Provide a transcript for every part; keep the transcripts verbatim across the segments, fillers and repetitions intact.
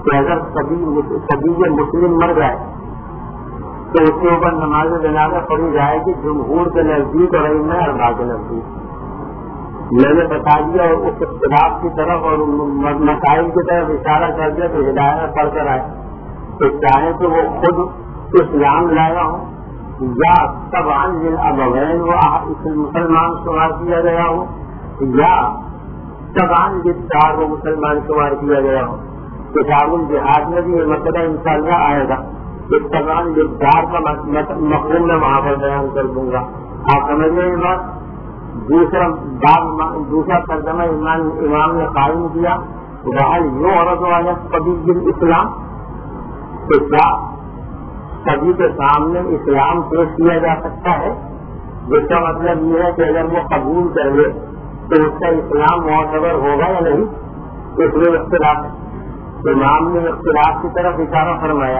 کہ اگر کبھی کبھی یہ مسلم مر جائے تو اس کے اوپر نماز جنازہ پڑھی جائے گی جمہور کے نزدیک اور ائمہ اربعہ کے نزدیک. میں نے بتا دیا اس اختلاف کی طرف اور مسائل کی طرف اشارہ کر دیا تو ہدایت پڑھ کر آئے تو چاہے تو وہ خود اسلام لایا ہو یا تبعاً للابوین وہ مسلمان شمار کیا گیا ہو یا تبعاً للدار وہ مسلمان شمار کیا گیا ہو. کتاب الجہاد میں بھی یہ مسئلہ انشاءاللہ آئے گا. اس تبعاً للدار کا مفہوم میں وہاں پر بیان کر دوں گا. آپ سمجھ لیں یہ بات. دوسرا باب دوسرا ترجمہ امام امام نے قائم کیا وہ یوں عورت والا کبھی دن اسلام تو کیا سبھی کے سامنے اسلام پیش کیا جا سکتا ہے؟ جس کا مطلب یہ ہے کہ اگر وہ قبول کر لے تو اس کا اسلام معتبر ہوگا یا نہیں. اس میں اختلاف ہے. امام نے اختلاف کی طرف اشارہ فرمایا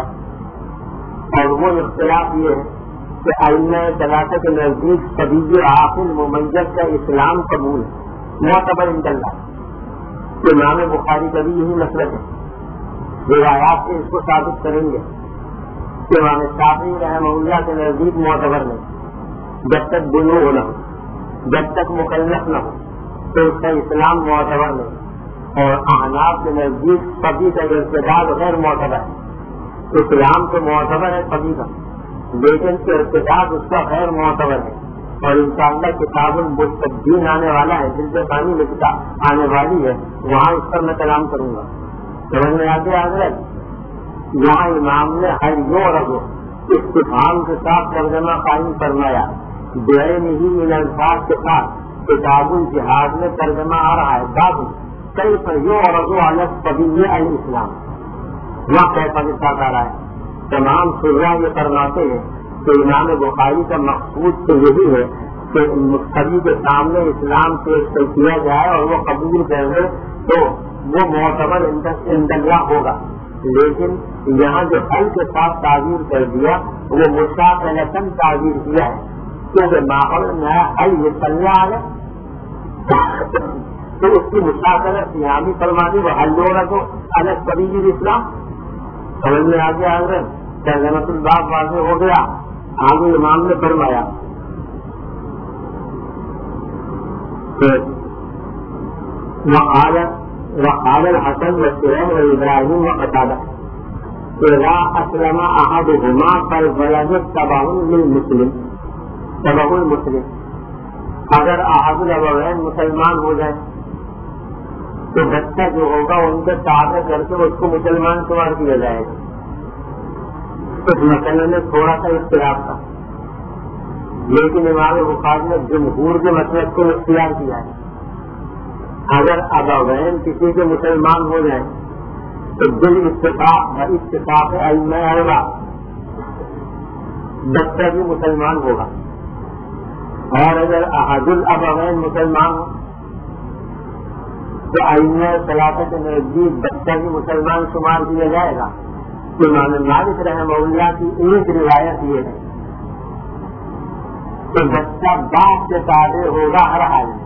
اور وہ اختلاف یہ ہے کہ ائمہ ثلاثہ کے نزدیک سبھی عاقل ممیز کا اسلام قبول ہے معتبر عند اللہ. امام بخاری کا بھی یہی مسلک ہے. روایات سے اس کو ثابت کریں گے کہ امام شافعی رحمہ اللہ کے نزدیک معتبر نہیں جب تک بلوغ نہ ہو جب تک مکلف نہ ہو تو اس کا اسلام معتبر نہیں. اور احناف کے نزدیک سبھی کا ارتداد غیر معتبر ہے. اسلام تو معتبر ہے سبھی کا لیکن ارتداد اس کا غیر معتبر ہے. اور انشاءاللہ کتاب المستبدین آنے والا ہے جن سے پانی میں کتاب آنے والی ہے وہاں اس پر میں کلام کروں گا. سمجھ میں آتے حضرت یہاں امام نے ہر یو رکھو استفہام کے ساتھ ترجمہ قائم فرمایا. بے نہیں ان الفاظ کے ساتھ کتاب الجہاد میں ترجمہ آ رہا ہے. باب کئی پر یو رکھو الگ طبی الاسلام وہاں کیسا کے ساتھ آ رہا ہے. تمام سرا یہ فرماتے ہیں کہ امام بخاری کا مقصود تو یہی ہے کہ سبھی کے سامنے اسلام پیش کیا جائے اور وہ قبول کر لے تو وہ معتبر اندلہ ہوگا. لیکن یہاں جو حل کے ساتھ تعبیر کر دیا وہ مشاقلتاً تعبیر کیا ہے کیونکہ ماحول نیا حل یہ چلنے آ گیا تو اس کی مشاقلت یہاں بھی فرما دی وہ حل ہو رہا تو الگ طبیعی اسلام سمجھ میں آ گیا. اگر ترجمۃ الباب واضح ہو گیا. آگے امام نے فرمایا وقال الحسن والسلام وابراہیم وقتادہ اذا اسلم احدهما فالولد تبع للمسلم تبع المسلم. اگر احد الابوین مسلمان ہو جائے تو بچہ جو ہوگا ان کے تابع کر کے اس کو مسلمان شمار کیا جائے گا. اس مسئلے میں تھوڑا سا اختلاف تھا لیکن امام بخاری نے جمہور کے مسلک کو اختیار کیا ہے. اگر ابوین کسی کے مسلمان ہو جائیں تو دل اتفاق اتفاق ائمہ اربعہ بچہ بھی مسلمان ہوگا. اور اگر احد الابوین مسلمان ہو تو ائمہ ثلاثہ کے نزدیک بچہ بھی مسلمان شمار کیا جائے گا. امام مالک رحمہ اللہ کی ایک روایت یہ ہے کہ بچہ باپ کے تابع ہوگا ہر حال میں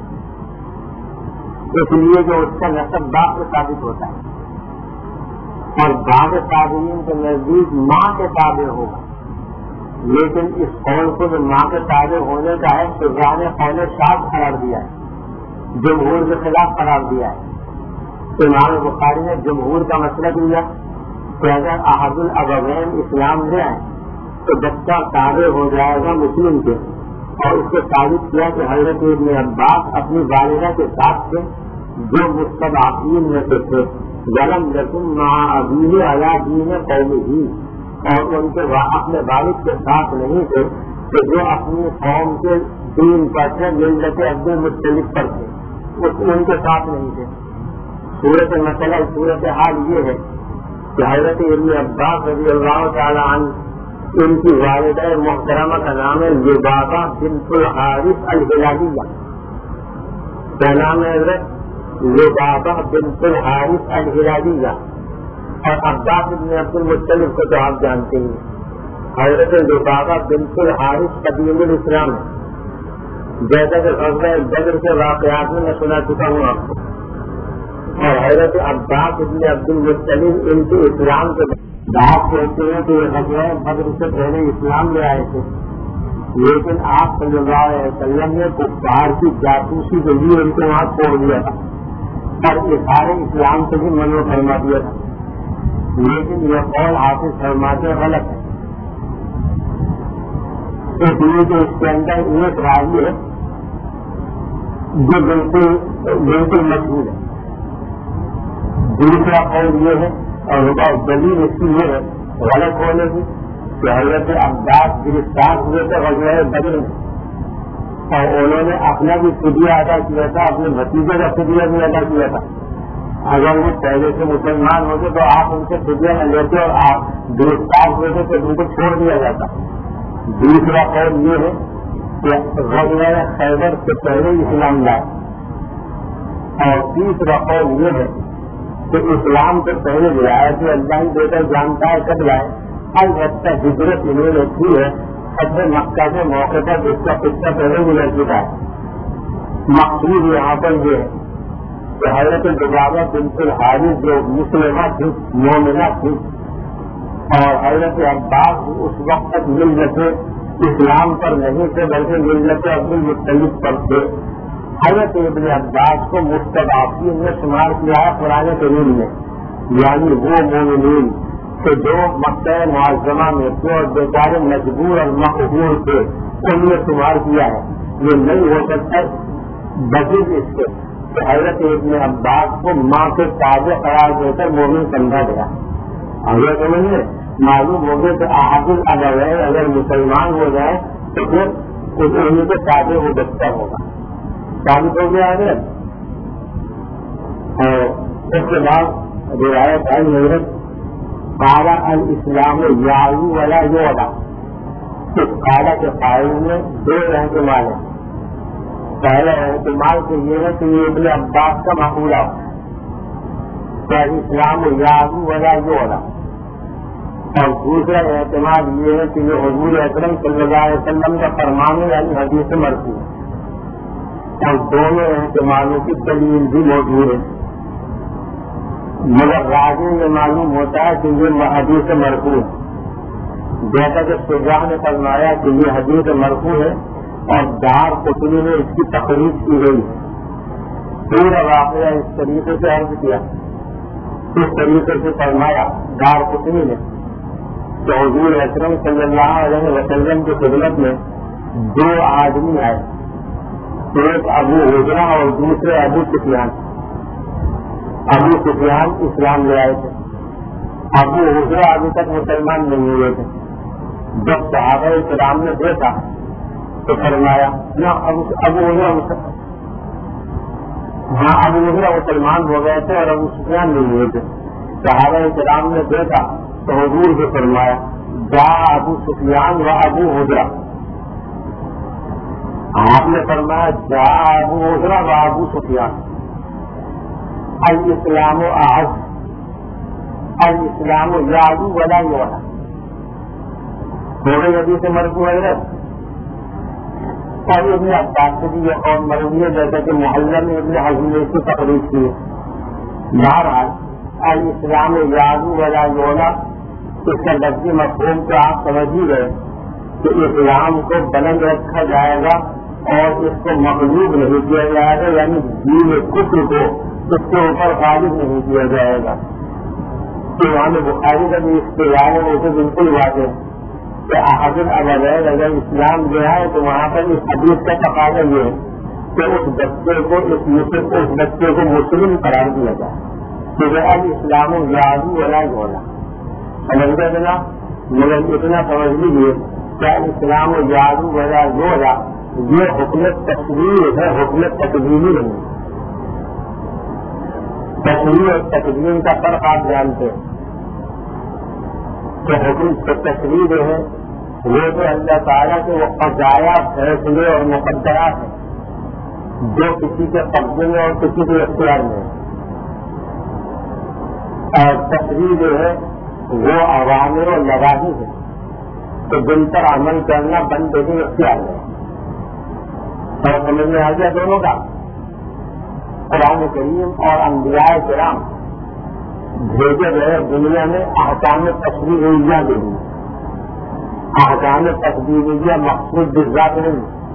اس لیے جو اس کا نسب باپ سے ثابت ہوتا ہے. اور بعض تابعین کے نزدیک ماں کے تابع ہوگا. لیکن اس قول کو جو ماں کے تابع ہونے کا ہے تو نے قول شاذ قرار دیا ہے جمہور کے خلاف قرار دیا ہے. امام بخاری نے جمہور کا مسئلہ دیا کہ اگر احد الابوین اسلام لے آئے تو بچہ تابع ہو جائے گا مسلم کے. اور اس کو ثابت کیا کہ حضرت ابن عباس اپنی والدہ کے ساتھ تھے جو مستضعفین میں سے تھے ولم یکن مع ابیہ علی دین قومہ اور ان کے اپنے والد کے ساتھ نہیں تھے کہ جو اپنی قوم کے دین پر تھے ملت عبد المطلب پر تھے ان کے ساتھ نہیں تھے. صورت مسئلہ صورت حال یہ ہے کہ حضرت ابن عباس رضی اللہ تعالی عنہ ان کی والدہ محترمہ کا نام ہے لبابہ بنت الحارث الہلالیہ. کیا نام ہے حضرت؟ لبابہ بنت الحارث الہلالیہ. اور عباس بن عبد المطلب کو تو آپ جانتے ہیں. حضرت لبابہ بنت الحارث قدیم الاسلام جیسا کہ غزوہ بدر کے واقعات میں میں سنا چکا ہوں آپ کو. اور حضرت عباس ابن عبد المطلب ان کے اسلام کے بات کہتے ہیں کہ یہ غزوہ بدر سے پہلے اسلام لے آئے تھے، لیکن آپ صلی اللہ علیہ وسلم نے کفار کی جاسوسی کے لیے ان کو وہاں چھوڑ دیا تھا اور یہ سارے اسلام سے بھی منع فرما دیا تھا، لیکن یہ قول حافظ فرماتے غلط ہے، اس لیے کہ اس کے اندر ایک راوی ہے جو بالکل بالکل مشہور ہے۔ دوسرا قول یہ ہے اور دلیل اس کی یہ ہے غلط ہونے کی کہ حضرت عباس گرفتار ہوئے تھے غزوہ بدر میں اور انہوں نے اپنا بھی فدیہ ادا کیا تھا، اپنے بھتیجے کا فدیہ بھی ادا کیا تھا۔ اگر وہ پہلے سے مسلمان ہوتے تو آپ ان سے فدیہ نہ لیتے اور آپ گرفتار ہوئے تھے تو ان کو چھوڑ دیا جاتا۔ دوسرا قول یہ ہے کہ غزوہ خیبر سے پہلے اسلام لائے، اور تیسرا قول یہ ہے کہ اسلام سے پہلے لایا کہ اللہ ہی بیٹا جانتا ہے کب لائے، البتہ ہجرت انہوں نے کی ہے فتح مکہ کے موقع پر جس کا قصہ پہلے گزر چکا ہے۔ مقصود یہاں پر یہ ہے کہ حضرت لبابہ بنت الحارث جو مسلمہ تھی، مومنہ تھی، اور حضرت عباس اس وقت تک ملت اسلام پر نہیں تھے بلکہ ملت عبد المطلب پر تھے۔ حضرت ابن عباس کو مستضعفین نے شمار کیا ہے قرآن کریم میں، یعنی وہ مومنین کہ جو مکہ معظمہ میں تھے اور بیچارے مجبور اور مقبول تھے ان میں شمار کیا ہے۔ یہ نہیں ہو سکتا بجز اس سے کہ حضرت ابن عباس کو ماں کے تازے قرار دے کر مومن سمجھا گیا۔ اگر سمجھے معلوم ہو گئے کہ حافظ اگر اگر مسلمان ہو جائے تو پھر اس انہیں کے تازے وہ بچہ ہوگا، ثابت ہو گیا ہے۔ اور اس کے بعد روایت ہے حضرت قالا الاسلام یعلو ولا یعلا، اس قالا کے فائل میں دو احتمال ہیں۔ پہلا احتمال تو یہ ہے کہ یہ ابن عباس کا معقولہ کہ اسلام یعلو ولا یعلا، اور دوسرا احتمال یہ ہے کہ یہ حضور اکرم صلی اللہ علیہ وسلم کا فرمان ہے، یعنی حدیث مرفوع، اور دونوں احتمالوں کی دلیل بھی موجود ہے، مگر راجے میں معلوم ہوتا ہے کہ یہ حدیث مرفوع ہے، جیسا کہ شجاع نے فرمایا کہ یہ حدیث مرفوع ہے اور دار قطنی نے اس کی تقریر کی گئی۔ پورا واقعہ اس طریقے سے عرض کیا، اس طریقے سے فرمایا دار قطنی نے کہ حضور اکرم صلی اللہ علیہ وسلم کی خدمت میں دو آدمی آئے، ایک ابو حجرہ اور دوسرے ابو سفیان۔ ابو سفیان اسلام لے آئے تھے، ابو حجرہ ابھی تک مسلمان نہیں ہوئے تھے۔ جب صحابہ کرام نے دیکھا تو فرمایا نہ ابو حجرہ ہاں ابو حجرہ مسلمان ہو گئے تھے اور ابو سفیان نہیں ہوئے تھے۔ صحابہ کرام نے دیکھا تو حضور سے فرمایا جا ابو سفیان و ابو حجرہ، آپ نے فرمایا جا ابو حجرہ و ابو سفیان، الاسلام اعز، الاسلام یعلو ولا یعلا، تھوڑے ابھی سے مرفوع ہے۔ اور ابن عباس سے بھی یہ قول مروی ہے جیسا کہ محلہ میں ابن حزم نے اس کی تقریر کی ہے۔ بہرحال الاسلام یعلو ولا یعلا اس کا لفظی مفہوم کو آپ سمجھ ہی گئے کہ اسلام کو بلند رکھا جائے گا اور اس کو مغلوب نہیں کیا جائے گا، یعنی دین کفر کو اس کے اوپر غالب نہیں کیا جائے گا۔ تو وہاں بخاری کا بھی اختیار ہے، وہ تو بالکل واضح ہے کہ احد الابدین اگر اسلام جو ہے تو وہاں پر اس حدیث کا تقاضا یہ ہے کہ اس بچے کو اس مسلم اس بچے کو مسلم قرار دیا جائے، کہ الاسلام یعلو ولا یعلا۔ سمجھ گئے بنا، مگر اتنا سمجھ لیجیے کیا اسلام یعلو ولا یعلا یہ حکم تقدیر ہے، حکم تقدیمی نہیں۔ تقدیر اور تقدیم کا فرق آپ جانتے ہیں کہ حکم تقدیر ہے وہ تو اللہ تعالیٰ کے وہ قضایا فیصلے اور مقدرات ہیں جو کسی کے قبضے میں اور کسی کے اختیار میں ہے، اور تقدیر جو ہے وہ عوامر و نواہی ہے تو جن پر عمل کرنا بند کے اختیار ہے۔ اور سمجھ میں آ گیا دونوں کا۔ قرآن کریم اور انبیاء کرام بھیجے گئے دنیا میں احکام تشریعیہ کے لیے. احکام تشریعیہ مقصود بالذات نہیں،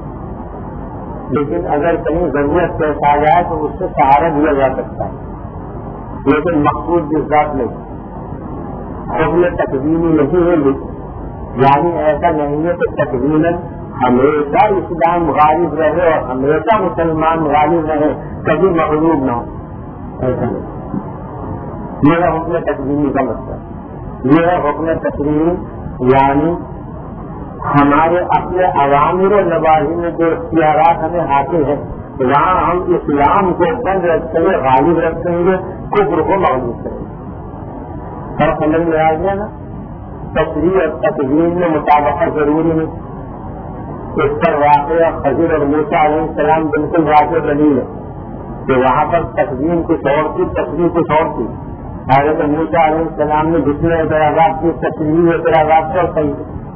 لیکن اگر کہیں ضرورت پیش آ جائے تو اس سے سہارا دیا جا سکتا ہے، لیکن مقصود بالذات نہیں. حکم تقدیمی نہیں ہے، یعنی ایسا نہیں ہے کہ تقدیماً ہمیشہ اسلام غالب رہے اور ہمیشہ مسلمان غالب رہے، کبھی مغلوب نہ ہو، ایسا نہیں. یہ ہے حکم تقدیمی کا مطلب. یہ ہے حکم تقدیمی، یعنی ہمارے اپنے عوامر و نواہی میں جو اختیارات ہمیں حاصل ہیں وہاں ہم اسلام کو بند رکھیں گے، غالب رکھیں گے، کفر کو مغلوب کریں گے. اور سمجھ میں آ گیا نا؟ تشریح اور تقدیم میں مطابقت ضروری ہے. اس پر واقعہ خضر اور موسیٰ علیہ السلام بالکل واقع دلیل ہے کہ وہاں پر تقدیم کچھ اور کی، تشریح کچھ اور کی. حضرت موسیٰ علیہ السلام نے جتنے اعتراضات کی تشریح اعتراضات پر صحیح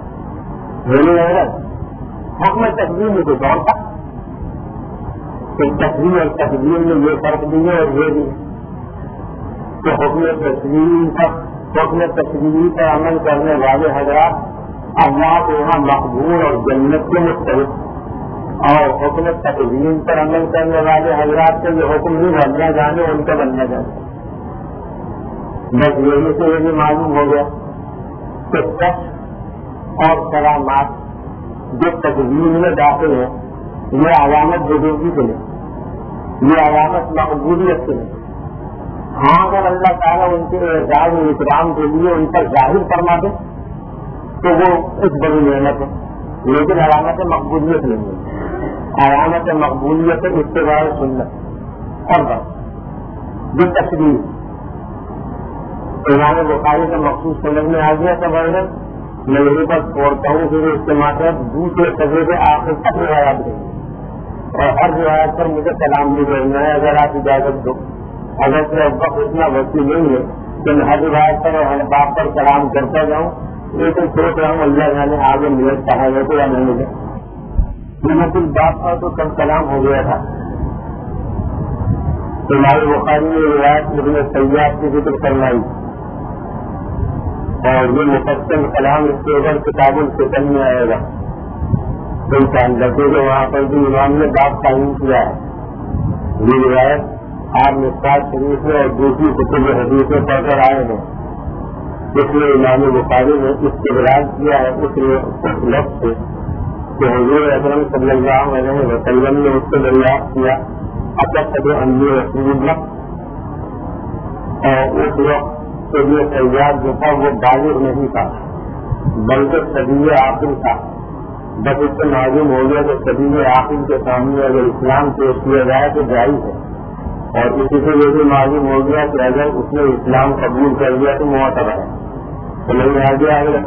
حکم تقدیم میں کچھ اور تھا. کہ تشریح اور تقدیم میں یہ فرق بھی ہے اور یہ بھی ہے کہ حکم تشریح پر حکم تشریح پر عمل کرنے والے حضرات اللہ کے یہاں مقبول اور جنت کے مستحق، اور حکم تقدیم پر عمل کرنے والے حضرات سے یہ حکم نہیں بننا جانے، ان کا بننا جانے. بس یہی سے یہ بھی معلوم ہو گیا کہ سچ اور کرامات جو تقدیم میں داخل ہے یہ علامت بزرگی کے لیے، یہ علامت مقبولیت کے لیے. ہاں اگر اللہ تعالیٰ ان کے اعزاز و اکرام کے لیے ان پر ظاہر فرما دے تو وہ اس بڑی نعمت ہے، لیکن علامت مقبولیت نہیں ہے. علامت مقبولیت اتباع سنت اور بس جو تشریح. امام بخاری کا مخصوص سمجھ میں آ گیا تھا ورنہ میں یہیں پر چھوڑتا ہوں کہ اس کے مطلب دوسرے سجے کے آخر تک روایات رہی اور ہر روایت پر مجھے سلام بھی کرنا ہے اگر آپ اجازت دو. اگر سے وقت اتنا وسیع نہیں ہے کہ میں ہر روایت پر اور ہر بات پر سلام کرتا جاؤں، لیکن سوچ رہا ہوں اللہ جانے آگے ملت کہا گیا تو یا نہیں ملے. میں کچھ بات پر تو کل سلام ہو گیا تھا. امام بخاری نے روایت ابن سیاد کی ذکر کروائی اور یہ مفصل کلام اس کے اوپر کتاب الفتن میں آئے گا ان شاء اللہ، کیونکہ وہاں پر بھی امام نے بات تعین کیا ہے. یہ روایت آپ مصباح شریف میں اور دوسری کتب حدیث میں پڑھ کر آئے ہیں. اس لیے امام بخاری نے استدلال کیا ہے اس لفظ سے کہ حضور اکرم صلی اللہ علیہ وسلم نے اس کو دریافت کیا اکثر انبیاء رسول اللہ، اور اس وقت کے لیے تیار جو تھا وہ بالغ نہیں تھا بلکہ صدی عاقل تھا. بس اس سے معلوم ہو گیا کہ صدی عاقل کے سامنے اگر اسلام پیش کیا جائے تو جائز ہے، اور اسی سے یہ بھی معلوم ہو گیا کہ اگر اس نے اسلام قبول کر لیا تو معتبر ہے. تو نہیں آ گیا اگر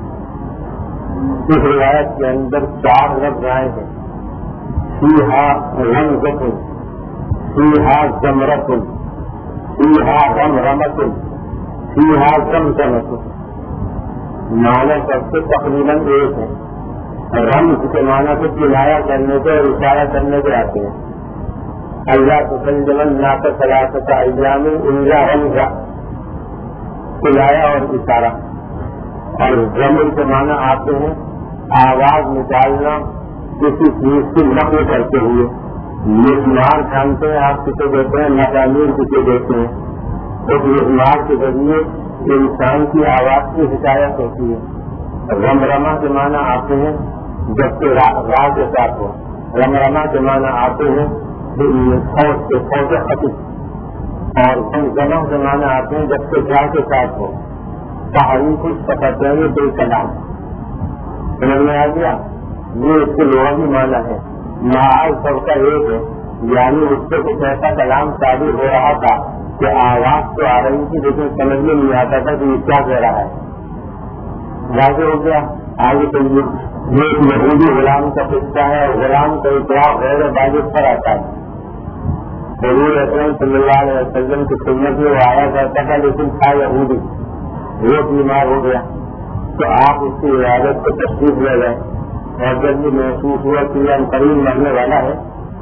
اس روایت کے اندر چار لفظ آئے ہیں: فیہا رمزۃ، فیہا زمرۃ، فیہا رمرمۃ، فیہا زمزمۃ. معنی سب سے تقریباً ایک ہے. رمز کے معنی سے کنایا کرنے کے اور اشارہ کرنے کے آتے ہیں. اللہ تسلم ناک سلاست ایام الا رمزا، کلایا اور اشارہ. اور زمر کے معنی آتے ہیں آواز نکالنا کسی چیز کی نقل کرتے ہوئے. مسمار جانتے ہیں آپ کسے دیتے ہیں، مضامیر کسے دیتے ہیں. اس مسمار کے ذریعے انسان کی آواز کی حکایت ہوتی ہے. رمرما کے معنی آتے ہیں جب کہ راہ کے ساتھ ہو. رمرما کے معنی آتے ہیں فوج کے فوج خطیب. اور زمزمہ کے معنی آتے ہیں جب کہ جا کے ساتھ ہو. تحریم کچھ پکڑتے ہیں دل کلام. سمجھ میں آ گیا؟ یہ اس کے لغوی معنی ہے. معاذ سب کا ایک ہے، یعنی اس سے کچھ ایسا کلام شادی ہو رہا تھا کہ آواز تو آ رہی تھی لیکن سمجھ میں نہیں آتا تھا کہ یہ کیا کہہ رہا ہے. واضح ہو گیا. آگے چلیے. یہ ایک یہودی غلام کا قصہ ہے اور غلام کا اطلاع غیر واجب پر آتا ہے. حضور اکرم صلی اللہ علیہ وسلم کی خدمت میں وہ آیا کرتا تھا لیکن تھا یہودی. وہ بیمار ہو گیا تو آپ اس کی عیادت کو تشریف لے گئے اور جب یہ محسوس ہوا کہ یہ قریب مرنے والا ہے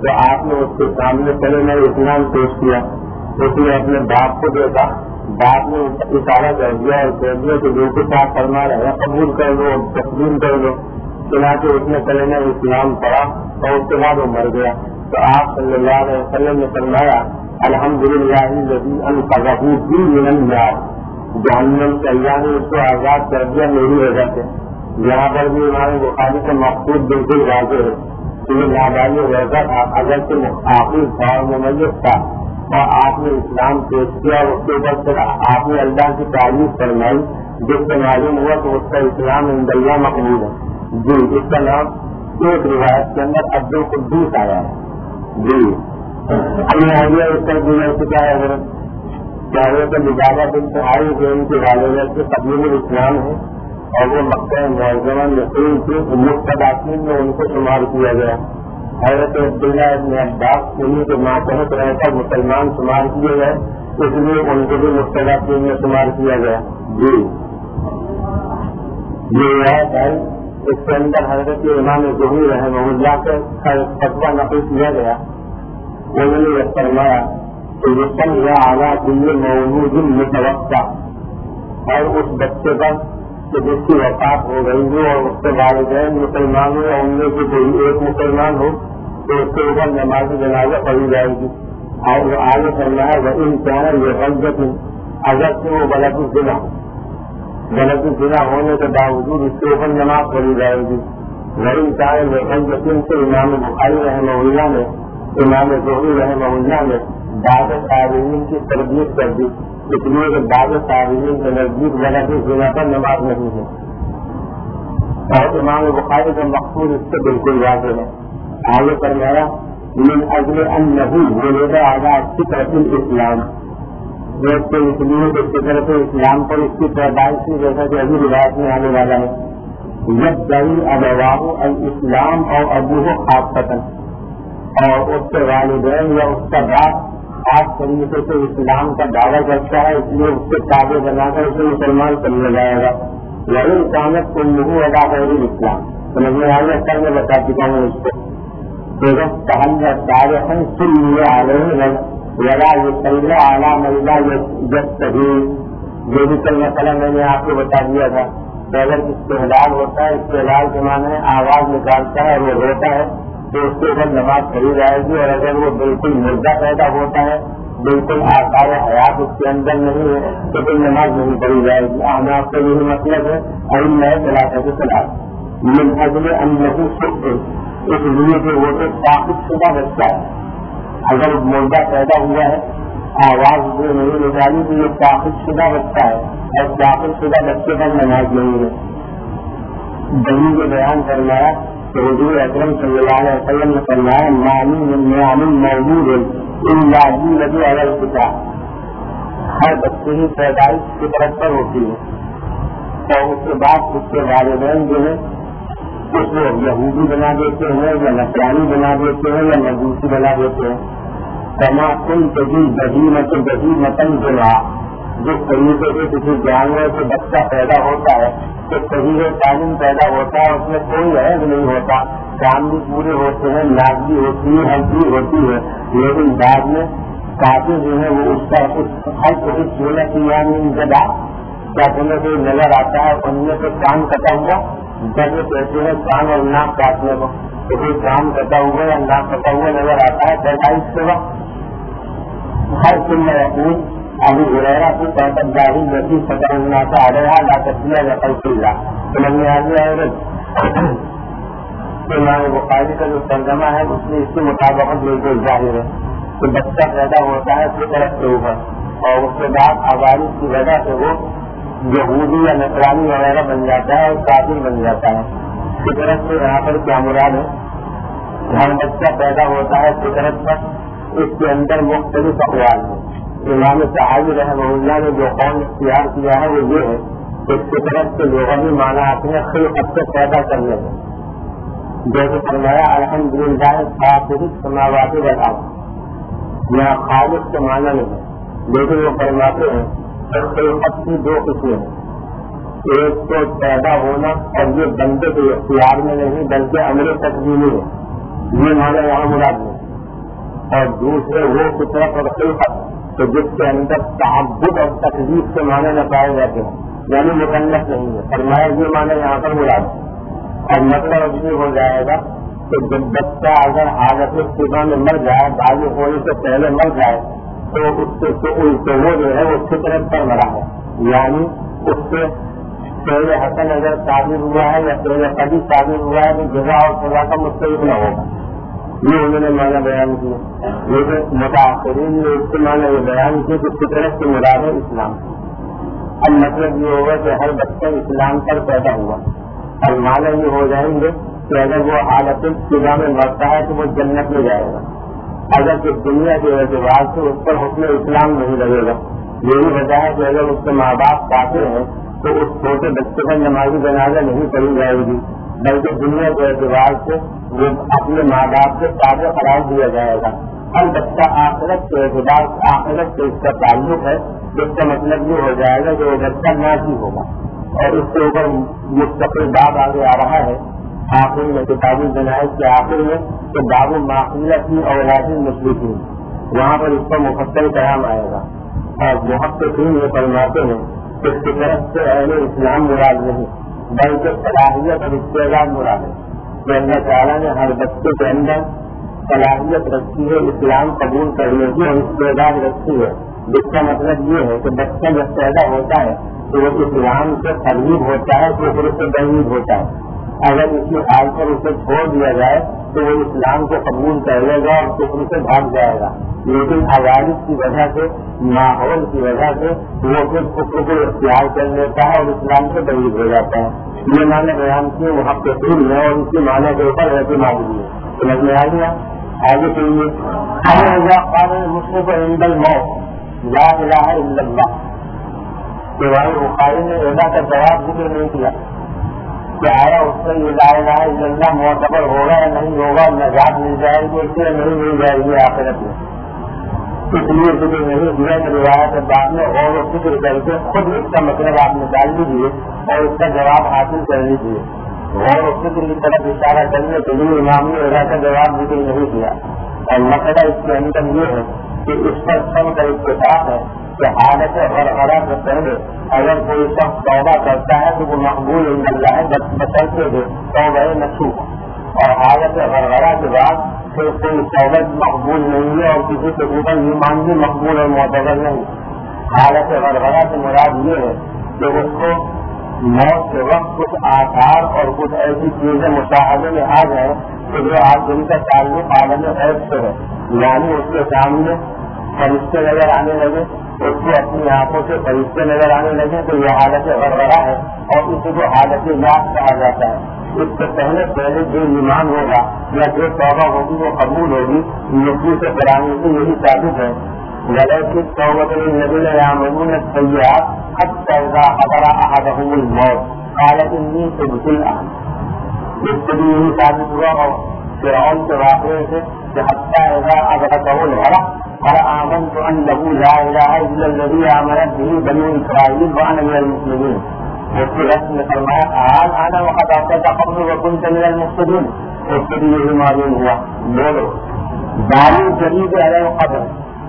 تو آپ نے اس کے سامنے پہلے میں اسلام پیش کیا. اس نے اپنے باپ کو دیکھا, باپ نے اشارہ کر دیا اور کہہ دیا کہ جو کچھ آپ فرما رہے ہیں قبول کر لو, تسلیم کر لو. چنانچہ اس نے پہلے میں اسلام پڑھا اور اس کے بعد وہ مر گیا. تو آپ صلی اللہ علیہ وسلم نے فرمایا الحمدللہ الذی انقذہ بی من النار, جہنم سے اللہ نے اس کو آزاد کر دیا میری وجہ سے. یہاں پر بھی امام بخاری کا مقصود بالکل واضح ہے کہ یہ نابالغ ویسا تھا اگر کہ آخری تھا اور ممیز تھا اور آپ نے اسلام پیش کیا اور اس کے بعد پھر آپ نے اللہ کی تعریف فرمائی جس سے معلوم ہوا کہ اس کا اسلام عند اللہ مقبول ہے. جی اس کا نام ایک روایت کے اندر عبد القدوس آیا ہے. جی ہمیں آئیے اس کا دنیا سے کیا ہے چاہے تو لبادہ بنت آئی جو ان کے والدین سے قبول الاسلام ہے اور وہ مکہ معظمہ مسلم تھی. مستدافین میں ان کو شمار کیا گیا. حضرت عبداللہ ابن عباس انہیں کے ماتحت رہ کر مسلمان شمار کیے گئے, اس لیے ان کو بھی مستدافین میں شمار کیا گیا. جی یہ روایت ہے, اس کے اندر حضرت امام ظہری رحمہ اللہ کے فتویٰ نقل کیا گیا. انہوں نے یہ فرمایا کہ یہ سن یا اعلیٰ دل موجود متوقع, اور اس بچے پر کہ جس کی وفات ہو گئی ہو اور اس کے والدین مسلمان ہو اور ان میں سے کوئی ایک مسلمان ہو تو اس کے اوپر نماز جنازہ پڑھی جائے گی. اور وہ آگے فرمایا وہ امتحان یہ غلط نہیں, اگر سے وہ غلط الزنا غلط الزنا ہونے کے باوجود اس کے اوپر نماز پڑھی جائے گی. وہ امتحان یہ غلط سے امام بخاری رحمہ اللہ نے امام ظہری رحمہ اللہ نے بعض تابعین کی تربیت کر دی, اس لیے کہ بعض تابعین کے نزدیک غلط الزنا پر نماز نہیں ہے. اور امام بخاری کا مقصود اس سے بالکل واضح ہے. آگے فرمایا من اجل انه ولد على فطرۃ الاسلام, اس کے اس لیے کہ فطرت اسلام پر اس کی پیدائش کی, جیسا کہ ابھی روایت میں آنے والا ہے. یدعی ابواہ الاسلام اور ابوہ خاصۃ, اور اس کے والدین یا اس کا باپ خاص طریقے سے اسلام کا دعویٰ کرتا ہے, اس لیے اس کے تابع بنا کر اسے مسلمان کر لیا جائے گا. یعنی انسانت کو نہیں ادا کرے گی اسلام. سمجھ میں آگے کل میں بتا چکا ہوں اس کو. سارے ہم سن لیے آ رہے ہیں لگا یہ سلح اعلیٰ ملنا جب تبھی جو بھی کل مسئلہ میں نے آپ کو بتا دیا تھا. اگر استحلال ہوتا ہے, استحلال کے معنی آواز نکالتا ہے اور وہ روتا ہے تو اس کے اوپر نماز پڑھی جائے گی. اور اگر وہ بالکل مردہ پیدا ہوتا ہے, بالکل آثار حیات اس کے اندر نہیں ہے تو کوئی نماز نہیں پڑھی جائے گی. ہمیں آپ کا یہی مطلب ہے اور میں چلاتا سے چلا من اجل انه سکھ, اس لیے کہ وہ تو ثابت شدہ بچہ ہے. اگر مردہ پیدا ہوا ہے آواز جو نہیں نکالی تو یہ ثابت شدہ بچہ ہے, اور ثابت شدہ بچے پر نماز نہیں ہے. دلیل کے بیان فرمایا کہ حضور اکرم صلی اللہ علیہ وسلم نے فرمایا معنی معلوم موجود ہے اللہ لگے اگر پتا, ہر بچے کی پیدائش کی طرف پر ہوتی ہے اور اس کے بعد اس کے والدین جو ہے اس کو یہودی بنا دیتے ہیں یا نصرانی بنا دیتے ہیں یا مجوسی بنا دیتے ہیں. کما کل کبھی بدی مت بدی متن جو جس طریقے سے کسی جانور سے بچہ پیدا ہوتا ہے تو صحیح تعلیم پیدا ہوتا ہے, اس میں کوئی عیب نہیں ہوتا, کام بھی پورے ہوتے ہیں, ناک بھی ہوتی ہے, ہر چیز ہوتی ہے, لیکن بعد میں کافی جو ہے وہ اس کا ہر کسی سولہ کی یعنی جگہ کیا بولے سے نظر آتا ہے. ان میں سے کام کٹا ہوا جب وہ کہتے ہیں کان اور ناک کاٹنے کو, تو کوئی کام کٹا ہوا یا ناک کٹا ہوا نظر آتا ہے پیدائش کے وقت. ہر سن میں ابھی غریرہ کی طاقت داری جیسی سطح اللہ کا آڈرا لا سکتی ہے نقل اللہ سمجھ میں آ گیا ہے. امام بخاری کا جو ترجمہ ہے اس میں اس کی مطابقت بالکل ظاہر ہے کہ بچہ پیدا ہوتا ہے فطرت کے اوپر, اور اس کے بعد آبادی کی وجہ سے وہ یہودی یا نصرانی وغیرہ بن جاتا ہے اور کافر بن جاتا ہے. فطرت سے یہاں پر کیا مراد ہے؟ ہر بچہ پیدا ہوتا ہے فطرت پر, اس کے اندر مختلف اقوال ہیں. امام صحابی رحمہ اللہ نے جو قول اختیار کیا ہے وہ یہ ہے کہ فطرت کے لغوی معنی اپنے خلقت سے پیدا کرنے میں, جیسے فرمایا الحمدللہ فاطر السماوات والارض, یہاں خالق کے معنی نہیں ہے, لیکن وہ فرماتے ہیں کہ خلقت کی دو قسمیں ہیں. ایک تو پیدا ہونا اور یہ بندے کے اختیار میں نہیں بلکہ امر تقدیمی ہے, یہ معنی یہاں مراد نہیں. اور دوسرے وہ فطرت اور خلقت تو جس کے اندر تعبد اور تکلیف کے معنی نہ پائے جاتے ہیں، یعنی مکلف نہیں ہے، فرمایا یہ معنی یہاں پر مراد ہے۔ اور مطلب یہ ہو جائے گا کہ جب بچہ اگر حالت صبح میں مر جائے، بالغ ہونے سے پہلے مر جائے، تو اس سے تو وہ جو ہے وہ فطرت پر مرا ہے، یعنی اس سے پہلے حسن اگر شادی ہوا ہے یا پہلے کبھی شادی ہوا ہے تو جزا اور سزا کا مستحق نہ ہوگا، یہ انہوں نے معنی بیان کیا۔ لیکن متاثرین نے اس کے معنی یہ بیان کیا کہ فطرت سے مراد ہے اسلام۔ اب مطلب یہ ہوگا کہ ہر بچہ اسلام پر پیدا ہوا، اور معنی یہ ہو جائیں گے کہ اگر وہ حالت ابتدا میں مرتا ہے تو وہ جنت میں جائے گا، اگر کہ دنیا کے اعتبار سے اس پر حکم اسلام نہیں لگے گا۔ یہی وجہ ہے کہ اگر اس کے ماں باپ کافر ہیں تو اس چھوٹے بچے پر نمازی جنازہ نہیں پڑھی جائے گی، بلکہ دنیا کے اعتبار سے وہ اپنے ماں باپ سے تازہ قرار دیا جائے گا۔ ہر بچہ آخرت کے اعتبار آخرت سے اس کا تعلق ہے، جس کا مطلب یہ ہو جائے گا کہ وہ بچہ ناسی ہوگا، اور اس کے اوپر مستقل باب آگے آ رہا ہے آخر میں کتابی جنائز کے آخر میں کہ باب معقولہ کی اولاد مشرقین، وہاں پر اس کا مفصل قیام آئے گا۔ اور محققین یہ فرماتے ہیں کہ فطرت سے اہل اسلام مراد نہیں بلکہ صلاحیت اور استعداد مراد ہے، کہ اللہ تعالیٰ نے ہر بچے کے اندر صلاحیت رکھی ہے اسلام قبول کرنے کی اور استعداد رکھی ہے، جس کا مطلب یہ ہے کہ بچہ جب پیدا ہوتا ہے تو وہ اسلام سے ترغیب ہوتا ہے تو پھر سے ترغیب ہوتا ہے، اگر اسی حال پر اسے چھوڑ دیا جائے تو وہ اسلام کو قبول کر لے گا اور کفر سے بھاگ جائے گا، لیکن عوارض کی وجہ سے ماحول کی وجہ سے وہ پھر کفر کو اختیار کر لیتا ہے اور اسلام سے ترغیب ہو جاتا ہے۔ یہ معنی بیان کیے محققین ہے اور اس کے معنی کے اوپر اعتماد ہے، سمجھ میں آ گیا؟ آگے چلیے۔ مسلم کو عند الموت لا الہ الا اللہ، سوائے بخاری نے ادا کا جواب ذکر نہیں کیا کہ آیا اس سے یہ لا الہ الا اللہ معتبر ہوگا یا نہیں ہوگا، نجات مل جائے گی اس سے نہیں مل جائے گی آخرت میں، اس لیے ذکر نہیں دیا کہ روایت بعد میں غور و فکر کر کے خود اس کا مطلب آپ نکال لیجیے اور اس کا جواب حاصل کر لیجیے۔ غور و فکر کی طرف اشارہ کرنے کے لیے امام نے ادا کا جواب ذکر نہیں کیا، اور مسئلہ اس کے اندر یہ ہے کہ اس پر سب کا اتفاق ہے کہ حالت غرغرہ سے پہلے اگر کوئی شخص توبہ کرتا ہے تو وہ مقبول عند اللہ ہے، بشرطے دے توبہ نصوح، اور حالت غرغرہ کے بعد پھر کوئی توبہ مقبول نہیں ہے اور کسی کے اوپر ایمان بھی مقبول اور معتبر نہیں۔ حالت غرغرہ سے مراد یہ ہے کہ اس کو موت کے وقت کچھ آثار اور کچھ ایسی چیزیں مشاہدے میں آ جائیں کہ جو آج جن کا تعلق عالم غیب سے ہے، یعنی اس کے سامنے فرشتے نظر آنے لگے، اس کو اپنی آنکھوں سے فرشتے نظر آنے لگے تو یہ حالت غرغرہ ہے اور اسی کو حالت یاد کہا جاتا ہے۔ اس سے پہلے پہلے جو ایمان ہوگا یا جو توبہ ہوگی وہ قبول ہوگی، نبی سے قرآن سے یہی ثابت ہے۔ غلطی توبۃ للذین یعملون السیئات حتی اذا حضر احدهم الموت قال انی تبت الآن، اس سے بھی یہی ثابت ہوا اور فرعون کے واقعے سے کہ حتی اذا ادرکہ الغرق قال آمنت انه لا الہ الا الذی آمنت به بنو اسرائیل وانا من المسلمین، اس کی رسم نے فرمایا آن آنا وقد عصیت قبل وکنت من المفسدین، اس سے بھی یہی معلوم ہوا۔ بولو داری جدید علیہ قبر،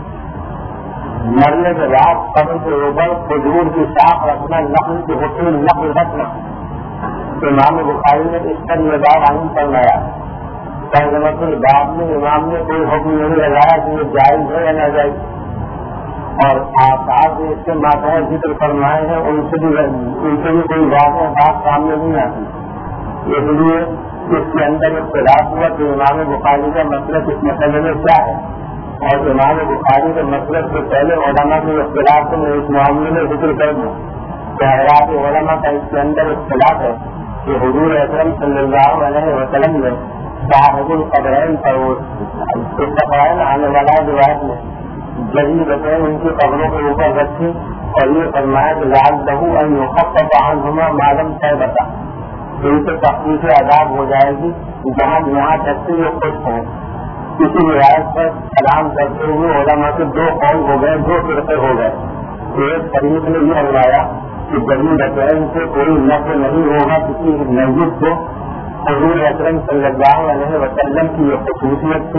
مرنے کے بعد قبر کے اوپر کھجور کی شاخ رکھنا، نقل کی حسن نقل رکھنا، امام بخاری نے اس پر یہ بات عام فرمایا۔ ترجمۃ الباب میں امام نے کوئی حکم نہیں لگایا کہ یہ جائز ہے یا ناجائز، اور آثار جو اس کے ماتحت ذکر فرمائے ہیں ان سے بھی ان سے بھی کوئی واضح بات سامنے نہیں آتی، اس لیے اس کے اندر اختلاف ہوا کہ امام بخاری کا مطلب اس مسئلے میں کیا ہے، اور امام بخاری کے مطلب سے پہلے علماء کے اختلاف کو میں اس معاملے میں ذکر کر دوں کہ حضرات علماء کا اس کے اندر اختلاف ہے کہ حضور اکرم صلی اللہ علیہ وسلم نے صاحب القبرین پر استقبال آنے والا روایت میں جدید بطین ان کی قبروں کے اوپر رکھی اور یہ فرمایا کہ لال لہو ان يخفف عنہما معلوم طے بتا، ان سے تخفیف عذاب ہو جائے گی جہاں یہاں تک سے یہ خوش ہوں۔ کسی روایت پر سلام کرتے ہوئے علماء کے دو قول ہو گئے، دو فرقے ہو گئے۔ ایک فریق نے یہ فرمایا کہ جدید بطین سے کوئی نفع نہیں ہوگا کسی میت کو، حضور اکرم صلی اللہ علیہ وسلم کی یہ خصوصیت تھی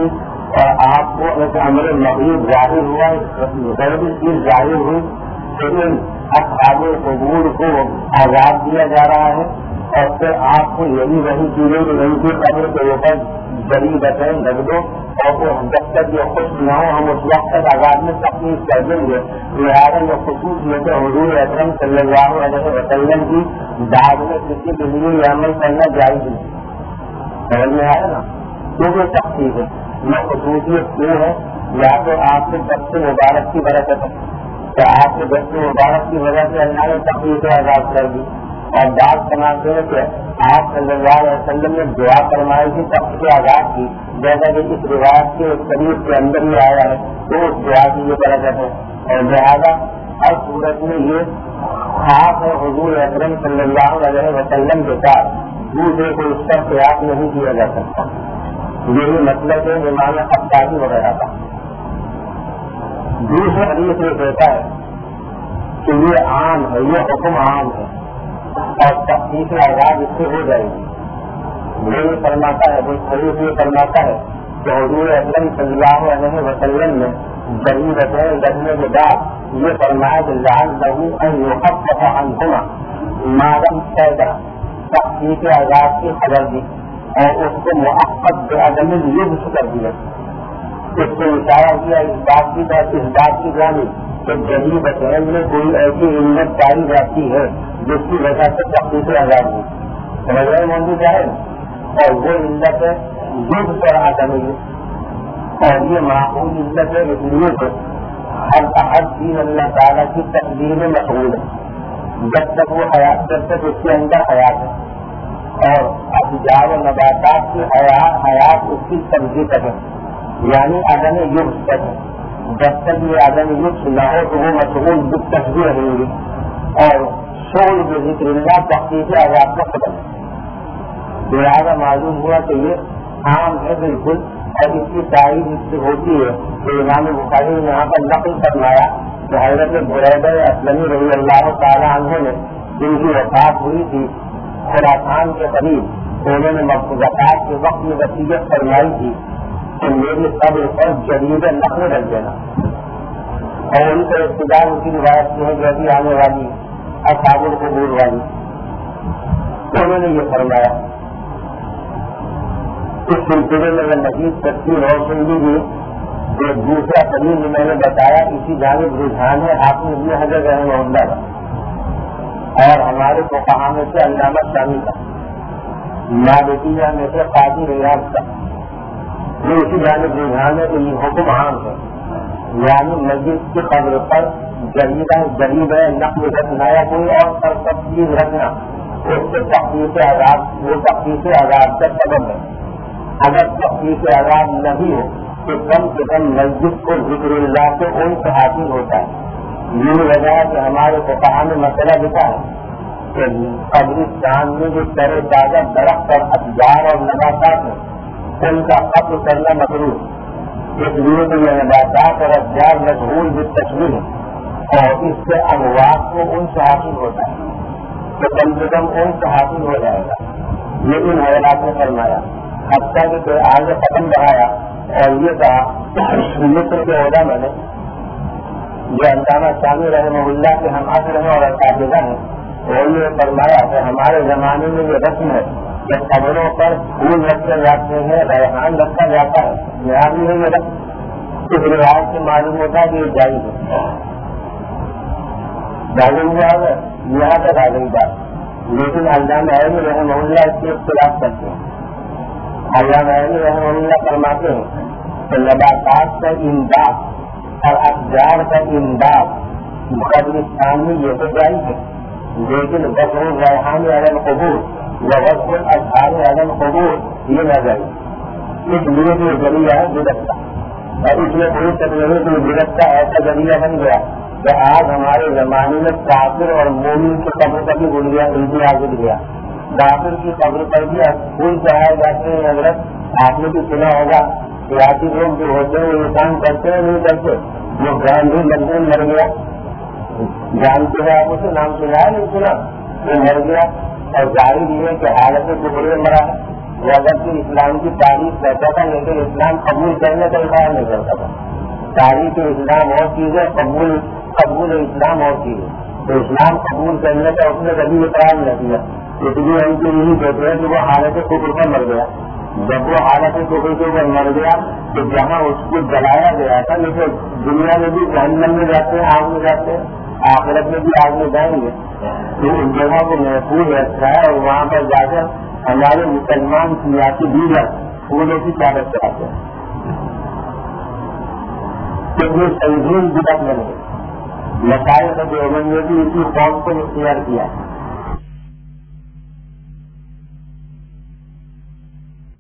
اور آپ کو ایک امر مغیب ظاہر ہوا، غیبی چیز ظاہر ہوئی، لیکن اصحاب قبور کو آزاد دیا جا رہا ہے، اور پھر آپ کو یہی وہی چیزیں کہ ان کی قبر کے اوپر جڑی بتائیں لگ دو، اور وہ جب تک یہ خوش نہ ہو ہم اس وقت تک آزاد میں تکلیف کر دیں گے۔ لہٰذا یہ خصوص میں سے حضور اکرم صلی اللہ علیہ وسلم کی داد میں کسی کے لیے یہ عمل کرنا جائز نہیں، سمجھ میں آیا نا؟ کیونکہ تکلیف ہے، یہ خصوصیت کیوں ہے؟ یا تو آپ کے دست مبارک کی برکت ہے کہ آپ کے دست مبارک کی وجہ سے اللہ نے تکلیف آزاد کر دی، اور بات سماتے ہیں کہ آپ صلی اللہ علیہ وسلم نے دعا فرمائی تھی تکلیف آزاد کی، جیسا کہ اس روایت کے شریف کے اندر ہی آیا ہے، تو اس دعا کی یہ برکت ہے، اور لہٰذا ہر صورت میں یہ خاص ہے حضور اکرم صلی اللہ علیہ وسلم کے ساتھ دوسرے کو اس پر قیاس نہیں کیا جا سکتا۔ یہی مطلب ہے امام خطابی وغیرہ کا۔ دوسرا حدیث یہ کہتا ہے کہ یہ عام ہے، یہ حکم عام ہے، اور تخصیص آزاد اس سے ہو جائے گی۔ یہ فرماتا ہے حدیث یہ فرماتا ہے کہ حضور اکرم صلی اللہ علیہ وسلم نے جبھی بتائے لگنے کے بعد یہ فرمایا کہ لعل لہو ان یخفف عنہما ما لم پیدا، تخصیص آزاد کی خبر دی اور اس کو مؤقت بعدم اللبس کر دیا۔ اس سے اشارہ کیا اس بات کی اس بات کی جانب کہ جبھی بتائے میں کوئی ایسی علت پائی جاتی ہے جس کی وجہ سے تخصیص آزاد ہوئی، سمجھ رہے موضوع کیا ہے؟ اور وہ علت ہے لبس اور عدم اللبس، اور یہ معقول علت ہے اس لیے کہ ہر ہر چیز اللہ تعالیٰ کی تقدیر میں مشغول ہے جب تک وہ حیات جب تک اس کے اندر حیات ہے، اور اشجار و نباتات کی حیات حیات اس کی سبزی تک ہے، یعنی عدم یبس تک ہے۔ جب تک یہ عدم یبس نہ ہو تو وہ مشغول بالتصویر رہیں گی، اور شغل بذکر اللہ تخصیص آزاد کا ختم ہے۔ لہٰذا معلوم ہوا کہ یہ عام ہے بالکل، اور اس کی تائید اس سے ہوتی ہے کہ امام بخاری نے یہاں پر نقل فرمایا کہ حضرت بریدہ اسلمی رضی اللہ تعالیٰ عنہ نے جن کی وفات ہوئی تھی خراسان کے قریب، انہوں نے زکات کے وقت میں وصیت فرمائی تھی کہ میری قبر پر جدید نقل رکھ دینا، اور ان کا اقتدار ان کی روایت سے ہے جیسی آنے والی اصحاب القبور والی، انہوں نے یہ فرمایا۔ اس سلسلے میں میں مزید تفصیل اور سن لیجیے کہ دوسرا قدیم جو میں نے بتایا اسی جانب رجحان ہے حافظ ابن حجر رحمہ اللہ کا، اور ہمارے فقہا میں سے علامہ شامی کا، مالکیہ میں سے قاضی ریاض کا، جو اسی جانب رجحان ہے کہ یہ حکم عام ہے، یعنی مسجد کی قبر پر جریدہ جریب ہے نقل رکھنا یا کوئی اور سرسب چیز رکھنا اس سے تخصیص آزاد وہ تخصیص آزاد کا سبب ہے۔ اگر تخصیص آزاد نہیں ہو تو کم سے کم مسجد کو ذکر اللہ سے ان سے حاصل ہوتا ہے۔ یہ وجہ ہے کہ ہمارے فقہا میں مسئلہ لکھا ہے کہ قبرستان میں جو تر تازہ درخت اور اشجار اور نباتات ہیں ان کا قتل کرنا مکروہ، اس لیے کہ یہ نباتات اور اشجار مشغول بالتصویر ہے اور اس سے اموات کو ان سے حاصل ہوتا ہے، تو کم سے کم ان سے حاصل ہو جائے گا۔ لیکن حضرات نے فرمایا حتیٰ کہ کوئی آگے قدم بڑھایا اور یہ کہا مصر کے علماء نے جو علامہ شامی رحمہ اللہ کے ہم اثر ہیں اور اساتذہ ہیں، اور یہ فرمایا کہ ہمارے زمانے میں یہ رسم ہے کہ قبروں پر پھول رکھے جاتے ہیں، ریحان رکھا جاتا ہے، یہاں بھی ہے یہ رسم، اس رواج سے معلوم ہوتا ہے کہ یہ جائز ہے، معلوم ہوا ہے یہاں تک آ گئی بات۔ لیکن علامہ علی رحمہ اللہ اس کے اختلاف کرتے ہیں۔ علامہ علی رحمہ اللہ فرماتے ہیں کہ نباتات کا امداد اور اشجار کا امداد قبرستان میں یہ تو جائز ہے، لیکن وصف الریحان علی القبور و وصف الاشجار علی القبور یہ نہ جائز، اس لیے جو ذریعہ ہے بدعت کا، اور اس میں کوئی شک نہیں کہ بدعت کا ایسا ذریعہ بن گیا کہ آج ہمارے زمانے میں کافر اور مومن کی قبر پر بھی بول گیا امتیاز مل گیا۔ کافر کی قبر پر بھی پھول چڑھائے جاتے ہیں، حضرت آپ نے بھی سنا ہوگا سیاسی لوگ جو ہوتے ہیں وہ کام کرتے ہیں نہیں کرتے، وہ گاندھی مجنون مر گیا، جانتے ہیں آپ اسے نام سنا ہے نہیں سنا، وہ مر گیا اور ظاہر یہ ہے کہ حالت کفر میں مرا ہے، وہ اگر کہ اسلام کی تعریف کرتا تھا لیکن اسلام قبول کرنے کا اقرار نہیں کرتا تھا. تعریف اسلام اور چیز ہے, قبول قبول اسلام اور چیز ہے. تو اسلام قبول کرنے کا اس نے کبھی اقرار نہیں کیا, اس لیے ہم تو یہی کہتے ہیں کہ وہ حالت کفر پر مر گیا. جب وہ حالت کفر کے اوپر مر گیا تو جہاں اس کو جلایا گیا تھا, لیکن دنیا میں بھی جہنم میں جاتے ہیں, آگ میں جاتے ہیں, آخرت میں بھی آگ میں جائیں گے, تو ان جگہ کو محفوظ رکھا ہے اور وہاں پر جا کر ہمارے مسلمان سیاسی لیڈر پھولوں کی چادر چڑھاتے ہیں. تو یہ تنظیم بدعت میں نہیں, مسائل کا دیوبند نے بھی اسی قوم کو اختیار کیا.